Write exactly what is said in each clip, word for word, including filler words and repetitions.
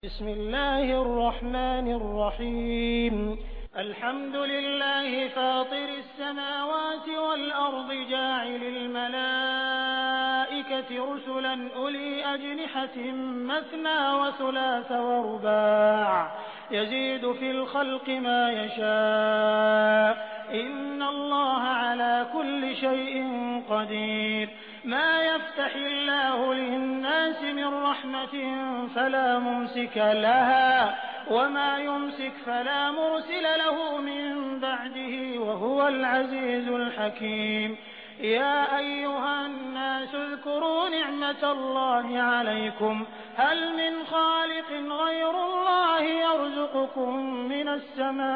बिस्मिल्लाहिर्रहमानिर्रहीम अल्हम्दुलिल्लाहि फातिरिस समावाति वल अर्दि जाइलिल मलाइकति रुसुलन उली अजनिहतिन मस्ना व सुलास व रुबा' यज़ीदु फिल खल्क़ि मा यशा' इन्नल्लाहा अला कुल्लि शैइन क़दीर मा यफ्तहिल्लाहु लिन्नासि मिन रहमतिन फला मुमसिका लहा वमा युमसिक फला मुरसिला लहू मिन बअदिही वहुवल अज़ीज़ुल हकीम या अय्युहन्नासु उज़्कुरू निअमतल्लाहि अलैकुम हल मिन खालिक़िन गैरुल्लाहि यर्ज़ुक़ुकुम मिनस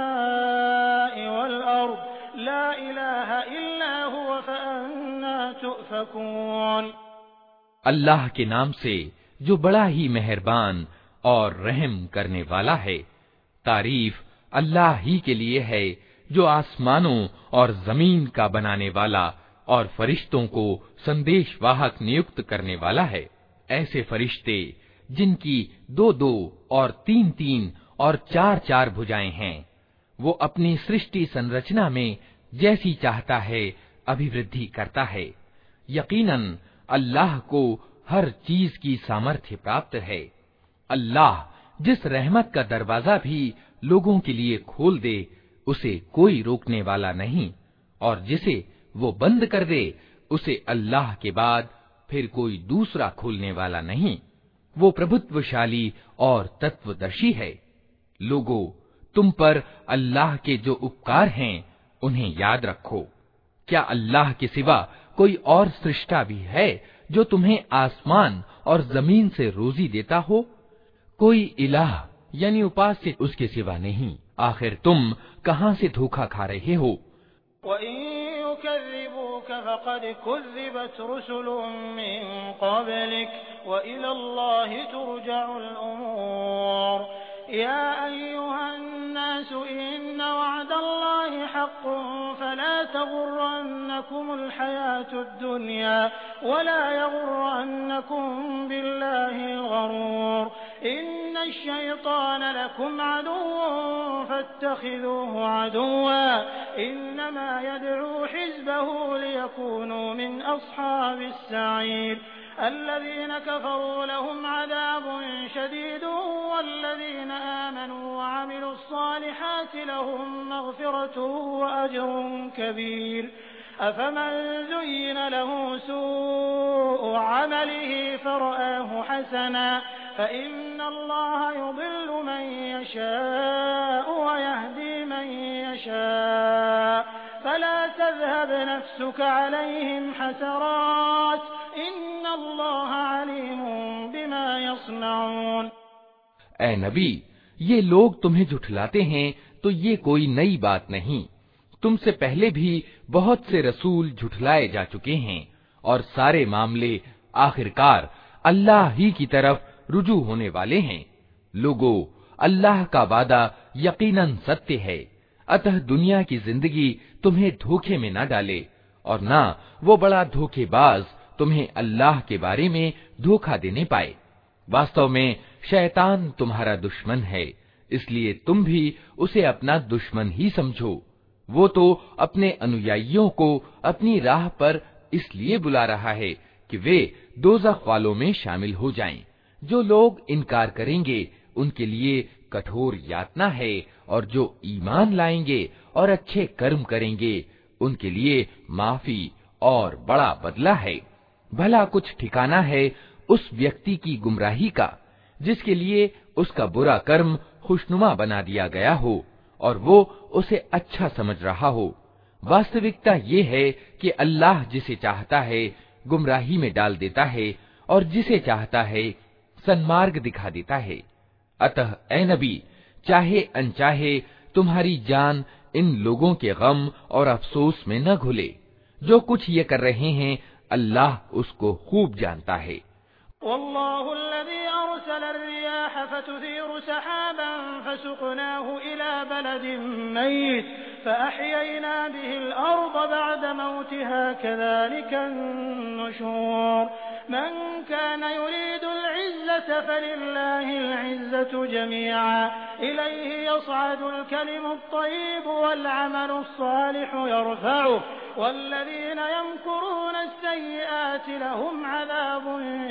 समाइ वल अर्ज़ ला इलाहा इल्ला हुव फअन्ना तुअफ़कून। अल्लाह के नाम से जो बड़ा ही मेहरबान और रहम करने वाला है। तारीफ अल्लाह ही के लिए है जो आसमानों और जमीन का बनाने वाला और फरिश्तों को संदेश वाहक नियुक्त करने वाला है। ऐसे फरिश्ते जिनकी दो दो और तीन तीन और चार चार भुजाएं हैं, वो अपनी सृष्टि संरचना में जैसी चाहता है अभिवृद्धि करता है। यकीनन अल्लाह को हर चीज की सामर्थ्य प्राप्त है। अल्लाह जिस रहमत का दरवाजा भी लोगों के लिए खोल दे उसे कोई रोकने वाला नहीं, और जिसे वो बंद कर दे उसे अल्लाह के बाद फिर कोई दूसरा खोलने वाला नहीं। वो प्रभुत्वशाली और तत्वदर्शी है। लोगों, तुम पर अल्लाह के जो उपकार हैं उन्हें याद रखो। क्या अल्लाह के सिवा कोई और सृष्टा भी है जो तुम्हें आसमान और जमीन से रोजी देता हो? कोई इलाह यानी उपास्य उसके सिवा नहीं। आखिर तुम कहां से धोखा खा रहे हो? या अय्युहन्नासु इन्न वअदल्लाहि हक़्क़ुन फला तग़ुर्रन्नकुमुल हयातुद दुनिया वला यग़ुर्रन्नकुम बिल्लाहिल गरूर इन्नश शैतान लकुम अदुव्वुन फत्तखिज़ूहु अदुव्वा इन्नमा यद'ू हिज़्बहु लियकूनू मिन अस्हाबिस सईर الذين كفروا لهم عذاب شديد والذين آمنوا وعملوا الصالحات لهم مغفرة وأجر كبير أفمن زين له سوء عمله فرآه حسنا فإن الله يضل من يشاء ويهدي من يشاء فلا تذهب نفسك عليهم حسرات إن الله عليم بما يصنعون। ऐ नबी, ये लोग तुम्हें झुठलाते हैं तो ये कोई नई बात नहीं। तुमसे पहले भी बहुत से रसूल झुठलाए जा चुके हैं और सारे मामले आखिरकार अल्लाह ही की तरफ रुजू होने वाले हैं। लोगों, अल्लाह का वादा यकीनन सत्य है, अतः दुनिया की जिंदगी तुम्हें धोखे में न डाले और न वो बड़ा धोखेबाज तुम्हें अल्लाह के बारे में धोखा देने पाए। वास्तव में शैतान तुम्हारा दुश्मन है, इसलिए तुम भी उसे अपना दुश्मन ही समझो। वो तो अपने अनुयायियों को अपनी राह पर इसलिए बुला रहा है कि वे दोज़ख वालों में शामिल हो जाएं। जो लोग इनकार करेंगे उनके लिए कठोर यातना है, और जो ईमान लाएंगे और अच्छे कर्म करेंगे उनके लिए माफी और बड़ा बदला है। भला कुछ ठिकाना है उस व्यक्ति की गुमराही का जिसके लिए उसका बुरा कर्म खुशनुमा बना दिया गया हो और वो उसे अच्छा समझ रहा हो। वास्तविकता ये है कि अल्लाह जिसे चाहता है गुमराही में डाल देता है और जिसे चाहता है सन्मार्ग दिखा देता है। अतः ऐ नबी, चाहे अनचाहे तुम्हारी जान इन लोगों के गम और अफसोस में न घुले। जो कुछ ये कर रहे हैं अल्लाह उसको खूब जानता है। वल्लाहु अल्लज़ी अरसल अर्रियाह फतुसीरु सहाबन फसुक़नाहु इला बलदिन मय्यित फअहयैना बिहिल अर्ज़ बअद मौतिहा कज़ालिका अन्नुशूर من كان يريد العزة فلله العزة جميعا إليه يصعد الكلم الطيب والعمل الصالح يرفعه والذين يمكرون السيئات لهم عذاب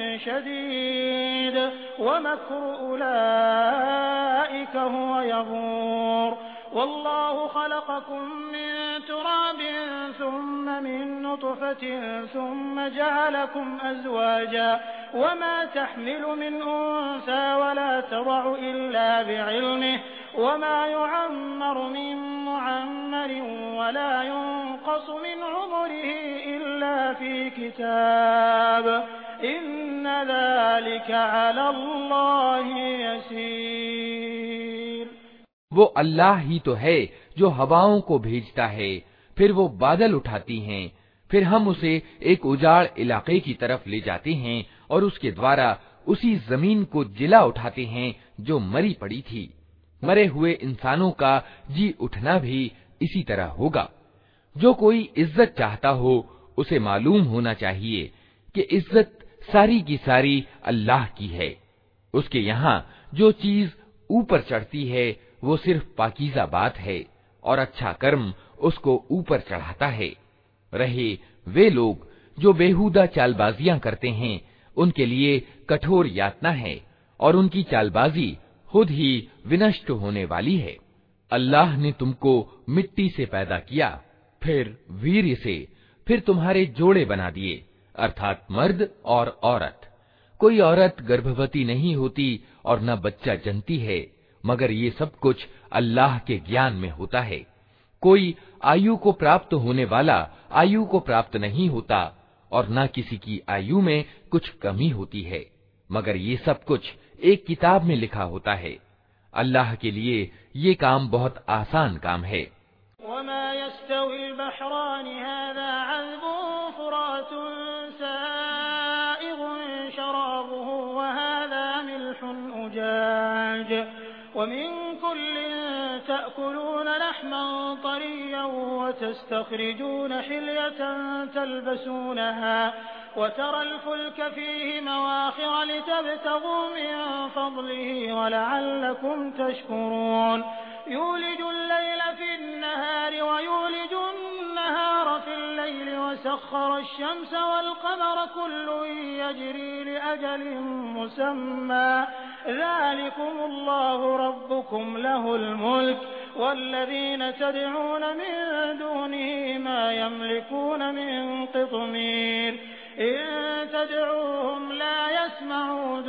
شديد ومكر أولئك هو يبور والله خلقكم من تراب ثم من نطفة ثم جعلكم أزواجا وما تحمل من أنثى ولا تضع إلا بعلمه وما يعمر من معمر ولا ينقص من عمره إلا في كتاب إن ذلك على الله يسير। वो अल्लाह ही तो है जो हवाओं को भेजता है, फिर वो बादल उठाती हैं, फिर हम उसे एक उजाड़ इलाके की तरफ ले जाते हैं और उसके द्वारा उसी जमीन को जिला उठाते हैं जो मरी पड़ी थी। मरे हुए इंसानों का जी उठना भी इसी तरह होगा। जो कोई इज्जत चाहता हो उसे मालूम होना चाहिए कि इज्जत सारी की सारी अल्लाह की है। उसके यहाँ जो चीज ऊपर चढ़ती है वो सिर्फ पाकीज़ा बात है और अच्छा कर्म उसको ऊपर चढ़ाता है। रहे वे लोग जो बेहुदा चालबाजियां करते हैं, उनके लिए कठोर यातना है और उनकी चालबाजी खुद ही विनष्ट होने वाली है। अल्लाह ने तुमको मिट्टी से पैदा किया, फिर वीर्य से, फिर तुम्हारे जोड़े बना दिए, अर्थात मर्द और औरत। कोई औरत गर्भवती नहीं होती और न बच्चा जनती है, मगर ये सब कुछ अल्लाह के ज्ञान में होता है। कोई आयु को प्राप्त होने वाला आयु को प्राप्त नहीं होता और न किसी की आयु में कुछ कमी होती है, मगर ये सब कुछ एक किताब में लिखा होता है। अल्लाह के लिए ये काम बहुत आसान काम है। वमा यस्तवी बहरान हाज़ा अज़बुन फुरातुन साइगुन शराबुहु व हाज़ा मिल्हुन उजाज व मिन कुल्लिन तअकुलून लहमन तरिय्यन व तस्तखरिजून हिल्यतन तल्बसूनहा وترى الفلك فيه مواخر لتبتغوا من فضله ولعلكم تشكرون يولج الليل في النهار ويولج النهار في الليل وسخر الشمس والقمر كل يجري لأجل مسمى ذلكم الله ربكم له الملك والذين تدعون من دونه ما يملكون من قطمير إن تدعوهم لا يسمعوا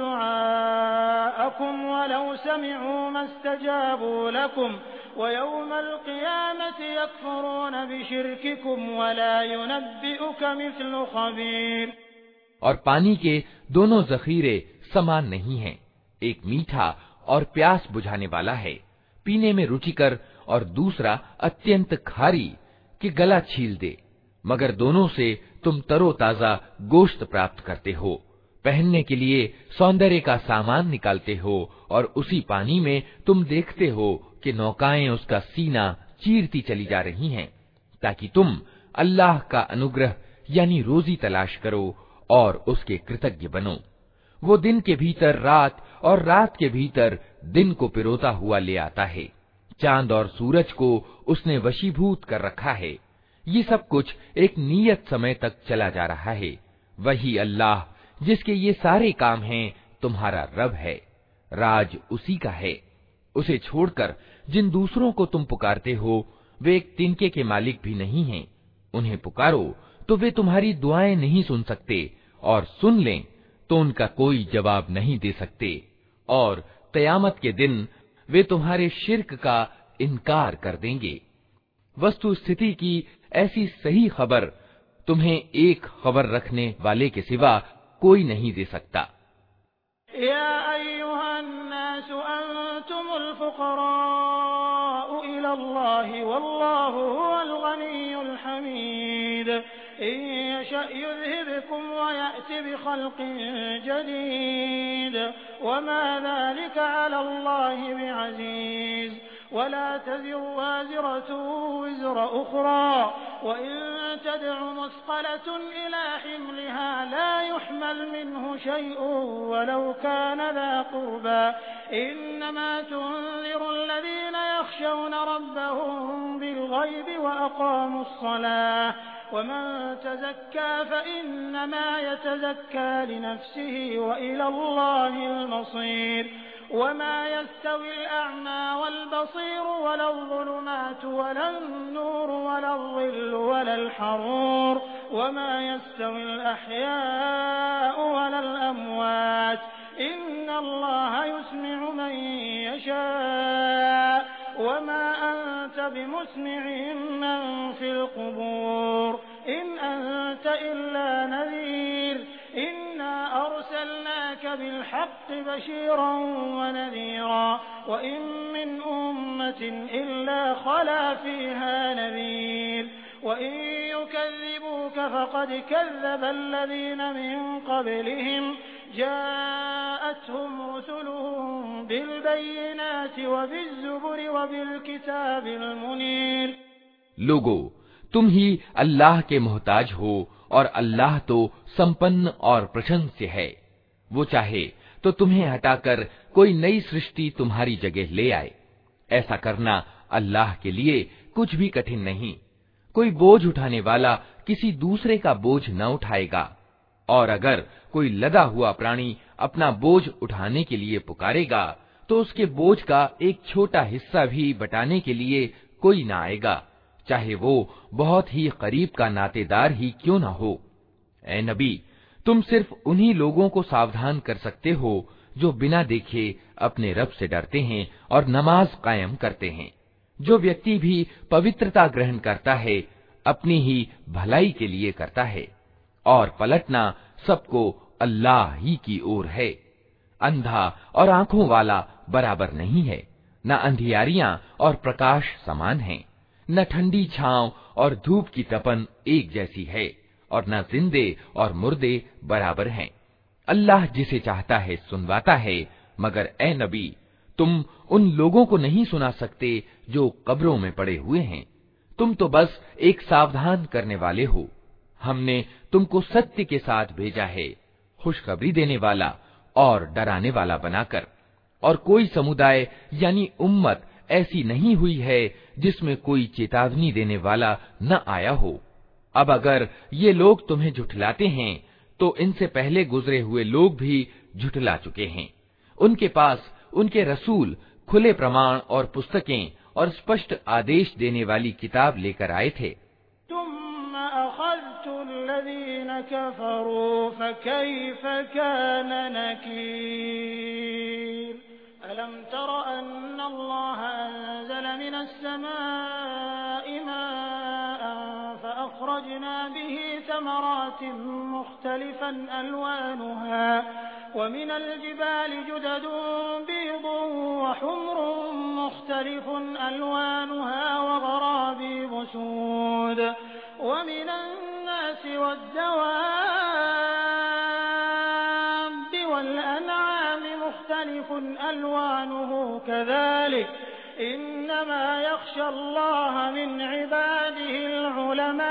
دعاءكم ولو سمعوا ما استجابوا لكم ويوم القيامة يكفرون بشرككم ولا ينبئك مثل خبير। और पानी के दोनों जखीरे समान नहीं हैं। एक मीठा और प्यास बुझाने वाला है, पीने में रुचिकर, और दूसरा अत्यंत खारी कि गला छील दे, मगर दोनों से तुम तरोताजा गोश्त प्राप्त करते हो, पहनने के लिए सौंदर्य का सामान निकालते हो, और उसी पानी में तुम देखते हो कि नौकाएं उसका सीना चीरती चली जा रही हैं, ताकि तुम अल्लाह का अनुग्रह यानी रोजी तलाश करो और उसके कृतज्ञ बनो। वो दिन के भीतर रात और रात के भीतर दिन को पिरोता हुआ ले आता है। चांद और सूरज को उसने वशीभूत कर रखा है। ये सब कुछ एक नियत समय तक चला जा रहा है। वही अल्लाह जिसके ये सारे काम हैं तुम्हारा रब है, राज उसी का है। उसे छोड़कर जिन दूसरों को तुम पुकारते हो वे एक तिनके के मालिक भी नहीं हैं। उन्हें पुकारो तो वे तुम्हारी दुआएं नहीं सुन सकते, और सुन लें तो उनका कोई जवाब नहीं दे सकते, और क़यामत के दिन वे तुम्हारे शिर्क का इनकार कर देंगे। वस्तु स्थिति की ऐसी सही खबर तुम्हें एक खबर रखने वाले के सिवा कोई नहीं दे सकता। या अय्युहन्नास अंतुमुल फुक़राउ इलल्लाहि वल्लाहु हुवल गनियुल हमीद इन यशअ युज़हिबकुम व यअति बिखल्क़िन जदीद वमा ज़ालिका अलल्लाहि बिअज़ीज़ ولا تزر وازرة وزر أخرى وإن تدع مثقلة إلى حملها لا يحمل منه شيء ولو كان ذا قربى إنما تنذر الذين يخشون ربهم بالغيب وأقاموا الصلاة ومن تزكى فإنما يتزكى لنفسه وإلى الله المصير وما يستوي الأعمى والبصير ولا الظلمات ولا النور ولا الظل ولا الحرور وما يستوي الأحياء ولا الأموات إن الله يسمع من يشاء وما أنت بمسمع من في القبور إن أنت إلا نذير إنا أرسلناك بالحق بشيرا ونذيرا وإن من أمة إلا خلا فيها نذير وإن يكذبوك فقد كذب الذين من قبلهم جاءتهم رسلهم بالبينات وبالزبر وبالكتاب المنير लोगो, तुम ही अल्लाह के मोहताज हो और अल्लाह तो संपन्न और प्रशंस्य है। वो चाहे तो तुम्हें हटाकर कोई नई सृष्टि तुम्हारी जगह ले आए। ऐसा करना अल्लाह के लिए कुछ भी कठिन नहीं। कोई बोझ उठाने वाला किसी दूसरे का बोझ न उठाएगा, और अगर कोई लदा हुआ प्राणी अपना बोझ उठाने के लिए पुकारेगा तो उसके बोझ का एक छोटा हिस्सा भी बटाने के लिए कोई न आएगा, चाहे वो बहुत ही करीब का नातेदार ही क्यों न हो। ए नबी, तुम सिर्फ उन्हीं लोगों को सावधान कर सकते हो जो बिना देखे अपने रब से डरते हैं और नमाज कायम करते हैं। जो व्यक्ति भी पवित्रता ग्रहण करता है अपनी ही भलाई के लिए करता है, और पलटना सबको अल्लाह ही की ओर है। अंधा और आंखों वाला बराबर नहीं है, न अंधियारियां और प्रकाश समान हैं, न ठंडी छांव और धूप की तपन एक जैसी है, और न जिंदे और मुर्दे बराबर हैं। अल्लाह जिसे चाहता है सुनवाता है, मगर ए नबी, तुम उन लोगों को नहीं सुना सकते जो कब्रों में पड़े हुए हैं। तुम तो बस एक सावधान करने वाले हो। हमने तुमको सत्य के साथ भेजा है, खुशखबरी देने वाला और डराने वाला बनाकर। और कोई समुदाय यानी उम्मत ऐसी नहीं हुई है जिसमें कोई चेतावनी देने वाला न आया हो। अब अगर ये लोग तुम्हें झुठलाते हैं तो इनसे पहले गुजरे हुए लोग भी झुठला चुके हैं। उनके पास उनके रसूल खुले प्रमाण और पुस्तकें और स्पष्ट आदेश देने वाली किताब लेकर आए थे। अलम तर अन्न अल्लाह अंज़ल मिनस समाई माअन फअख़रजना बिही समरातिन मुख़्तलिफ़न अलवानुहा वमिनल जिबालि जुददुन बीदुन वहुम्रुन मुख़्तलिफ़ुन अलवानुहा वग़राबीबु सूद वमिनन नासि वद्दवाब्बि वल अनआमि मुख़्तलिफ़ुन अलवानुहु कज़ालिक इन्नमा यख़्शा अल्लाह मिन इबादिहिल उलमा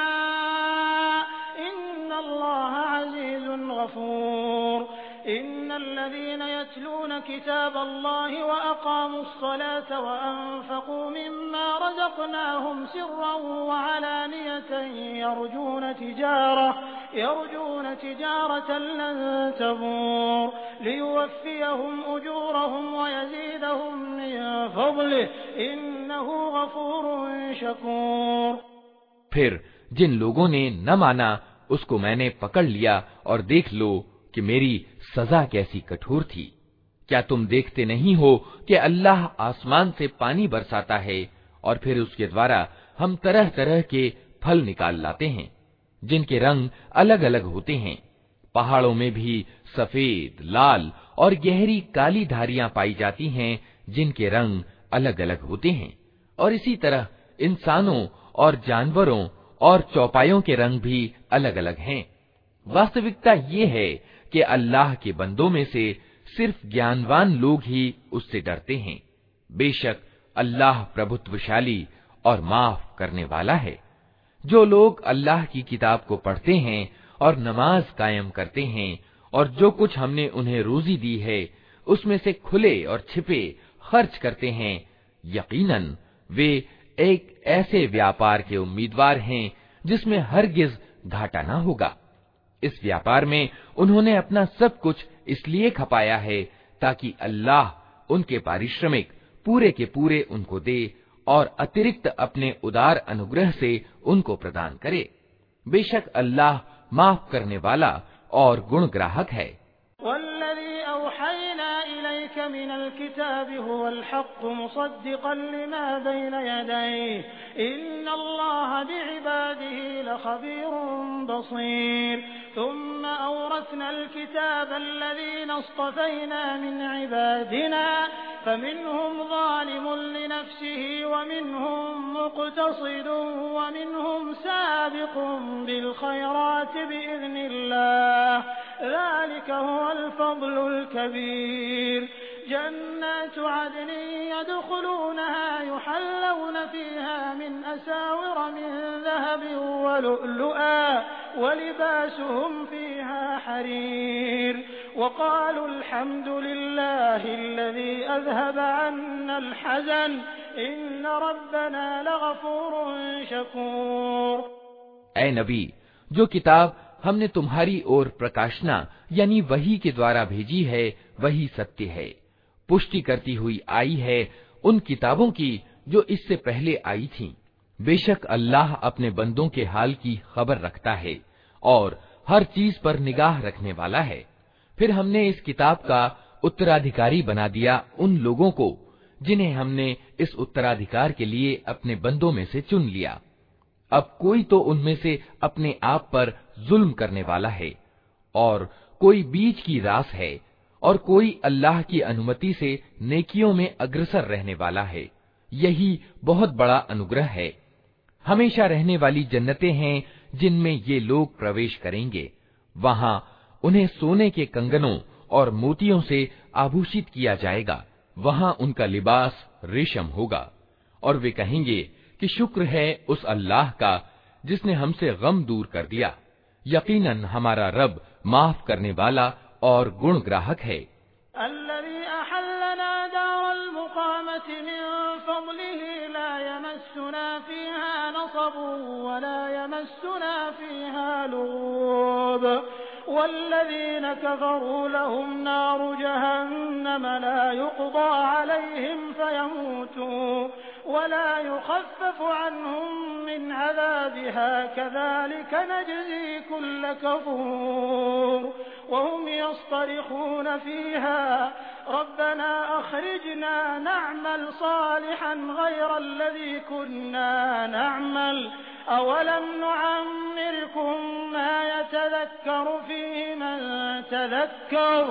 इन्नल्लाह अज़ीज़ुन गफ़ूर इन्नल्लज़ीन यत्लून किताबल्लाहि व अक़ामुस्सलाता व अनफ़क़ू मिम्मा रज़क़नाहुम सिर्रन व अलानियतन यरजून तिजारह यरजून तिजारतन लन तबूर लियुवफ़्फ़ियहुम उजूरहुम व यज़ीदहुम मिन फ़ज़लिहि इन्नहु गफ़ूरुन शकूर। फिर जिन लोगों ने न माना उसको मैंने पकड़ लिया, और देख लो कि मेरी सजा कैसी कठोर थी। क्या तुम देखते नहीं हो कि अल्लाह आसमान से पानी बरसाता है और फिर उसके द्वारा हम तरह तरह के फल निकाल लाते हैं जिनके रंग अलग अलग होते हैं। पहाड़ों में भी सफेद, लाल और गहरी काली धारियां पाई जाती हैं जिनके रंग अलग अलग होते हैं। और इसी तरह इंसानों और जानवरों और चौपायों के रंग भी अलग अलग हैं। वास्तविकता ये है कि अल्लाह के बंदों में से सिर्फ ज्ञानवान लोग ही उससे डरते हैं। बेशक अल्लाह प्रभुत्वशाली और माफ करने वाला है। जो लोग अल्लाह की किताब को पढ़ते हैं और नमाज कायम करते हैं और जो कुछ हमने उन्हें रोजी दी है उसमें से खुले और छिपे खर्च करते हैं, यकीनन वे एक ऐसे व्यापार के उम्मीदवार हैं जिसमें हरगिज घाटा न होगा। इस व्यापार में उन्होंने अपना सब कुछ इसलिए खपाया है ताकि अल्लाह उनके पारिश्रमिक पूरे के पूरे उनको दे और अतिरिक्त अपने उदार अनुग्रह से उनको प्रदान करे। बेशक अल्लाह माफ करने वाला और गुणग्राहक है। वल्लज़ी औहयना इलैका मिनल किताबि हुवल हक़्क़ु मुसद्दिक़न लिमा बैन यदैहि इन्नल्लाहा बिइबादिही लख़बीरुन बसीर। थुम्मा औरसनल किताबल्लज़ीना इस्तफ़ैना मिन इबादिना फमिनहुम ज़ालिमुन लिनफ़्सिही वमिनहुम मुक़तसिदुन वमिनहुम साबिक़ुन बिल ख़ैराति बिइज़्निल्लाह ज़ालिका हुवल फ़ज़्लुल कबीर। जन्नातु अदनिन यदख़ुलूनहा युहल्लौन फ़ीहा मिन असाविर मिन ज़हबिन व लुअलुअन व लिबासुहुम फ़ीहा हरीर। वक़ालू अल्हम्दुलिल्लाहिल्लज़ी अज़हब अन्नल हज़न इन्न रब्बना लग़फ़ूरुन शकूर। ऐ नबी, जो किताब हमने तुम्हारी ओर प्रकाशना यानी वही के द्वारा भेजी है वही सत्य है, पुष्टि करती हुई आई है उन किताबों की जो इससे पहले आई थीं। बेशक अल्लाह अपने बंदों के हाल की खबर रखता है और हर चीज पर निगाह रखने वाला है। फिर हमने इस किताब का उत्तराधिकारी बना दिया उन लोगों को जिन्हें हमने इस उत्तराधिकार के लिए अपने बंदों में से चुन लिया। अब कोई तो उनमें से अपने आप पर जुल्म करने वाला है और कोई बीच की रास है और कोई अल्लाह की अनुमति से नेकियों में अग्रसर रहने वाला है। यही बहुत बड़ा अनुग्रह है। हमेशा रहने वाली जन्नतें हैं जिनमें ये लोग प्रवेश करेंगे। वहां उन्हें सोने के कंगनों और मोतियों से आभूषित किया जाएगा। वहां उनका लिबास रेशम होगा और वे कहेंगे कि शुक्र है उस अल्लाह का जिसने हमसे गम दूर कर दिया। यकीनन हमारा रब माफ करने वाला और गुणग्राहक है। अल्लज़ी अहल्लना दारल मुक़ामति मिन फ़ज़लिही ला यमस्सुना फ़ीहा नसबुन व ला यमस्सुना फ़ीहा लुग़ूब वल्लज़ीना कफ़रू लहुम नारु जहन्नम ला युक़दा अलैहिम फ़यमूतू वला युख़फ़फ़ु अन्हुम मिन अज़ाबिहा कज़ालिक नजज़ी कुल्ल कफ़ूर वहुम यस्तरिख़ून फ़ीहा रब्बना अख़रिजना नअमल सालिहन ग़यरल्लज़ी कुन्ना नअमल अवलम नुअम्मिरकुम मा यतज़क्करु फ़ीहि मन तज़क्कर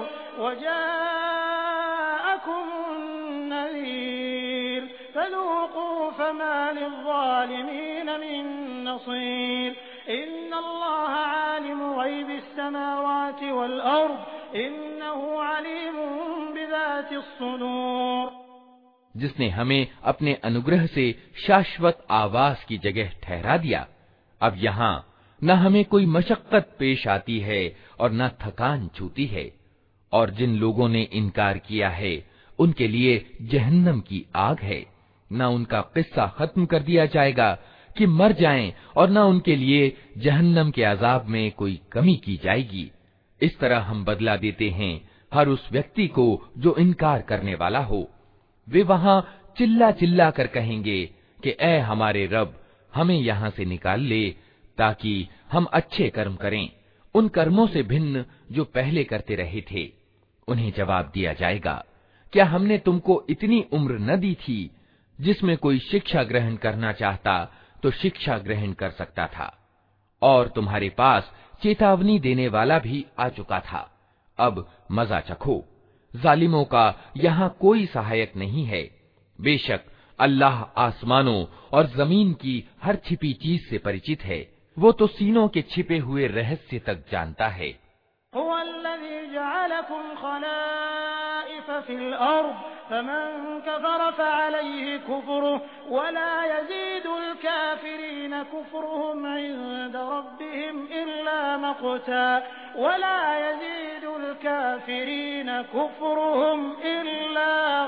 वजाअकुमुन नज़ीर फ़ज़ूक़ू फ़मा लिज़्ज़ालिमीन मिन नसीर। इन्नल्लाह आलिमु ग़ैबिस समावाति वल अर्ज़ इन्नहु अलीमुन बिज़ातिस सुदूर। जिसने हमें अपने अनुग्रह से शाश्वत आवास की जगह ठहरा दिया, अब यहाँ न हमें कोई मशक्कत पेश आती है और न थकान छूती है। और जिन लोगों ने इनकार किया है उनके लिए जहन्नम की आग है। न उनका किस्सा खत्म कर दिया जाएगा कि मर जाएं और न उनके लिए जहन्नम के अजाब में कोई कमी की जाएगी। इस तरह हम बदला देते हैं हर उस व्यक्ति को जो इनकार करने वाला हो। वे वहां चिल्ला चिल्ला कर कहेंगे कि ऐ हमारे रब, हमें यहाँ से निकाल ले ताकि हम अच्छे कर्म करें, उन कर्मों से भिन्न जो पहले करते रहे थे। उन्हें जवाब दिया जाएगा, क्या हमने तुमको इतनी उम्र न दी थी जिसमें कोई शिक्षा ग्रहण करना चाहता तो शिक्षा ग्रहण कर सकता था, और तुम्हारे पास चेतावनी देने वाला भी आ चुका था। अब मजा चखो। जालिमों का यहाँ कोई सहायक नहीं है। बेशक अल्लाह आसमानों और जमीन की हर छिपी चीज से परिचित है। वो तो सीनों के छिपे हुए रहस्य तक जानता है। हुवल्लज़ी जअलकुम खलाइफ़ फ़िल अर्ज़ فمن كفر فعليه كفره ولا يزيد الكافرين كفرهم عند ربهم إلا مقتا ولا يزيد الكافرين كفرهم إلا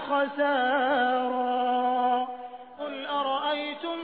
خسارا قل أرأيتم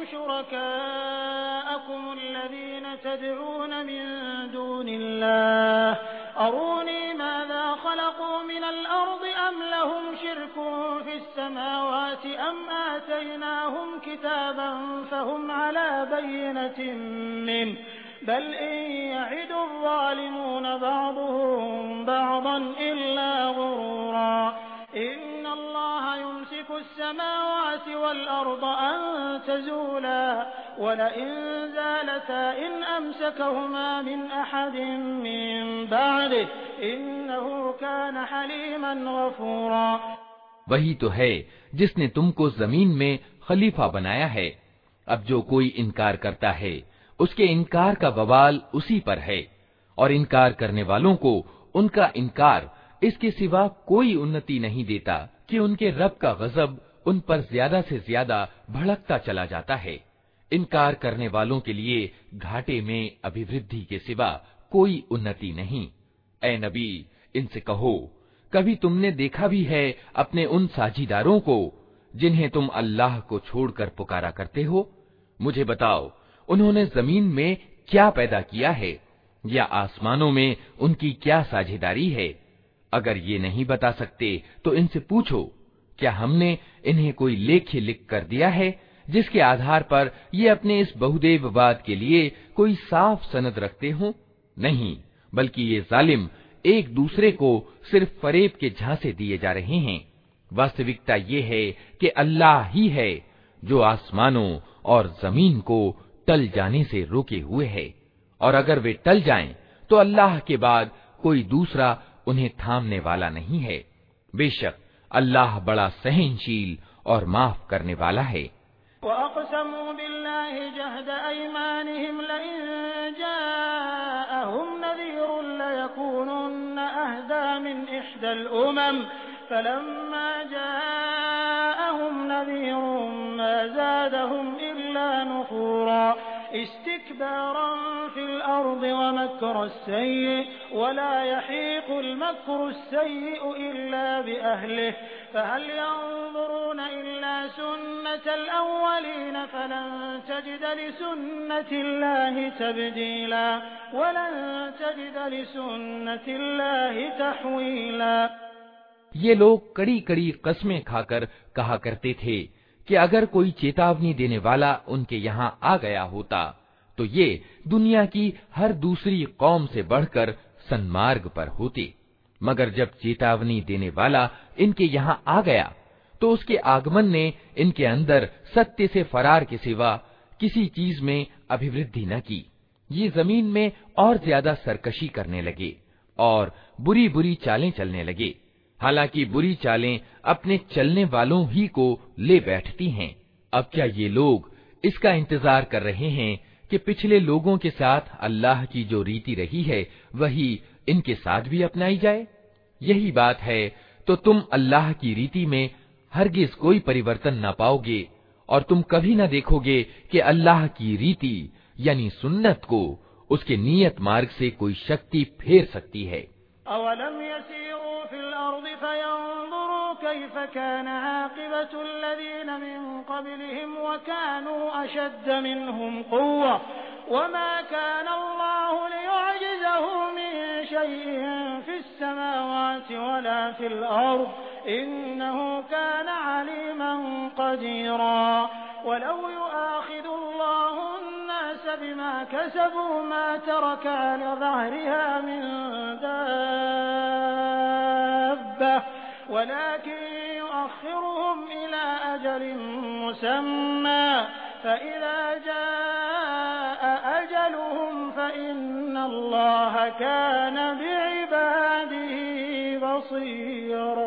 شركاءكم الذين تدعون من دون الله أروني ماذا خلقوا من الأرض أم لهم شرك في السماوات أم آتيناهم كتابا فهم على بينة منه بل إن يعد الظالمون بعضهم بعضا إلا غرورا إن الله يمسك السماوات والأرض أن تزولا ولئن زالتا إن أمسكهما من أحد من بعده إنه كان حليما غفورا। वही तो है जिसने तुमको जमीन में खलीफा बनाया है। अब जो कोई इनकार करता है उसके इनकार का बवाल उसी पर है, और इनकार करने वालों को उनका इनकार इसके सिवा कोई उन्नति नहीं देता कि उनके रब का गजब उन पर ज्यादा से ज्यादा भड़कता चला जाता है। इनकार करने वालों के लिए घाटे में अभिवृद्धि के सिवा कोई उन्नति नहीं। ऐ नबी, इनसे कहो, कभी तुमने देखा भी है अपने उन साझीदारों को जिन्हें तुम अल्लाह को छोड़कर पुकारा करते हो? मुझे बताओ, उन्होंने जमीन में क्या पैदा किया है या आसमानों में उनकी क्या साझेदारी है? अगर ये नहीं बता सकते तो इनसे पूछो, क्या हमने इन्हें कोई लेख्य लिख कर दिया है जिसके आधार पर ये अपने इस बहुदेववाद के लिए कोई साफ सनद रखते हो? नहीं, बल्कि ये जालिम एक दूसरे को सिर्फ फरेब के झांसे दिए जा रहे हैं। वास्तविकता ये है कि अल्लाह ही है जो आसमानों और जमीन को टल जाने से रोके हुए है, और अगर वे टल जाएं तो अल्लाह के बाद कोई दूसरा उन्हें थामने वाला नहीं है। बेशक अल्लाह बड़ा सहनशील और माफ करने वाला है। वअक़समू बिल्लाहि जहद अयमानिहिम लइन जाअहुम नज़ीरुन लयकूनुन्ना अहदा मिन इह्दल उमम फलम्मा जाअहुम नज़ीरुन मा ज़ादहुम इल्ला नुफूरा इस्तिकबारन फिल अर्दि वमक्र अस्सय्यि वला यहीक़ुल मक्रु अस्सय्यिउ इल्ला बिअहलिहि फहल यंज़ुरून इल्ला सुन्नतल अव्वलीन फलन तजिद लिसुन्नतिल्लाहि तब्दीला वलन तजिद लिसुन्नतिल्लाहि तहवीला। ये लोग कड़ी कड़ी कस्में खाकर कहा करते थे कि अगर कोई चेतावनी देने वाला उनके यहाँ आ गया होता तो ये दुनिया की हर दूसरी कौम से बढ़कर सन्मार्ग पर होते। मगर जब चेतावनी देने वाला इनके यहाँ आ गया तो उसके आगमन ने इनके अंदर सत्य से फरार के सिवा किसी चीज में अभिवृद्धि न की। ये जमीन में और ज्यादा सरकशी करने लगे और बुरी बुरी चालें चलने लगे। हालांकि बुरी चालें अपने चलने वालों ही को ले बैठती हैं। अब क्या ये लोग इसका इंतजार कर रहे हैं कि पिछले लोगों के साथ अल्लाह की जो रीति रही है वही इनके साथ भी अपनाई जाए? यही बात है तो तुम अल्लाह की रीति में हरगिज कोई परिवर्तन न पाओगे, और तुम कभी न देखोगे कि अल्लाह की रीति यानी सुन्नत को उसके नियत मार्ग से कोई शक्ति फेर सकती है। अवलम यसीरू फिल अर्दि फयंजुरू कैफ कान आक़िबतुल लज़ीना मिन क़ब्लिहिम व कानू अशद्द मिनहुम क़ुव्वा वमा कान अल्लाहु लियुअजिज़हु मिन शैइन फिस समावाति वला फिल अर्द इन्नहु कान अलीमन क़दीरा वलौ युआख़िदुल्लाहु अन्नास बिमा कसबू मा तरक अला ज़हरिहा मिन दाब्बा वलाकिन युअख़्खिरुहुम इला अजलिन मुसम्मा फ़इज़ा जाअ अजलुहुम फ़इन्नल्लाह कान बिइबादिही बसीरा।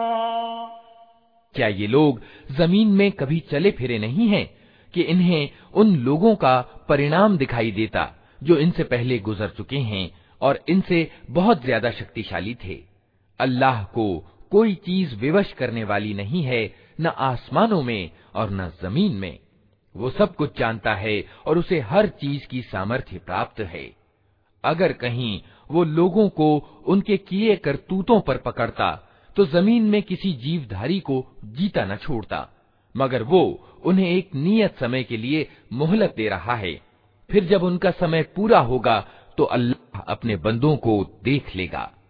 क्या ये लोग जमीन में कभी चले फिरे नहीं हैं कि इन्हें उन लोगों का परिणाम दिखाई देता जो इनसे पहले गुजर चुके हैं और इनसे बहुत ज्यादा शक्तिशाली थे? अल्लाह को कोई चीज विवश करने वाली नहीं है, न आसमानों में और न जमीन में। वो सब कुछ जानता है और उसे हर चीज की सामर्थ्य प्राप्त है। अगर कहीं वो लोगों को उनके किए करतूतों पर पकड़ता तो जमीन में किसी जीवधारी को जीता न छोड़ता, मगर वो उन्हें एक नियत समय के लिए मोहलत दे रहा है। फिर जब उनका समय पूरा होगा तो अल्लाह अपने बंदों को देख लेगा।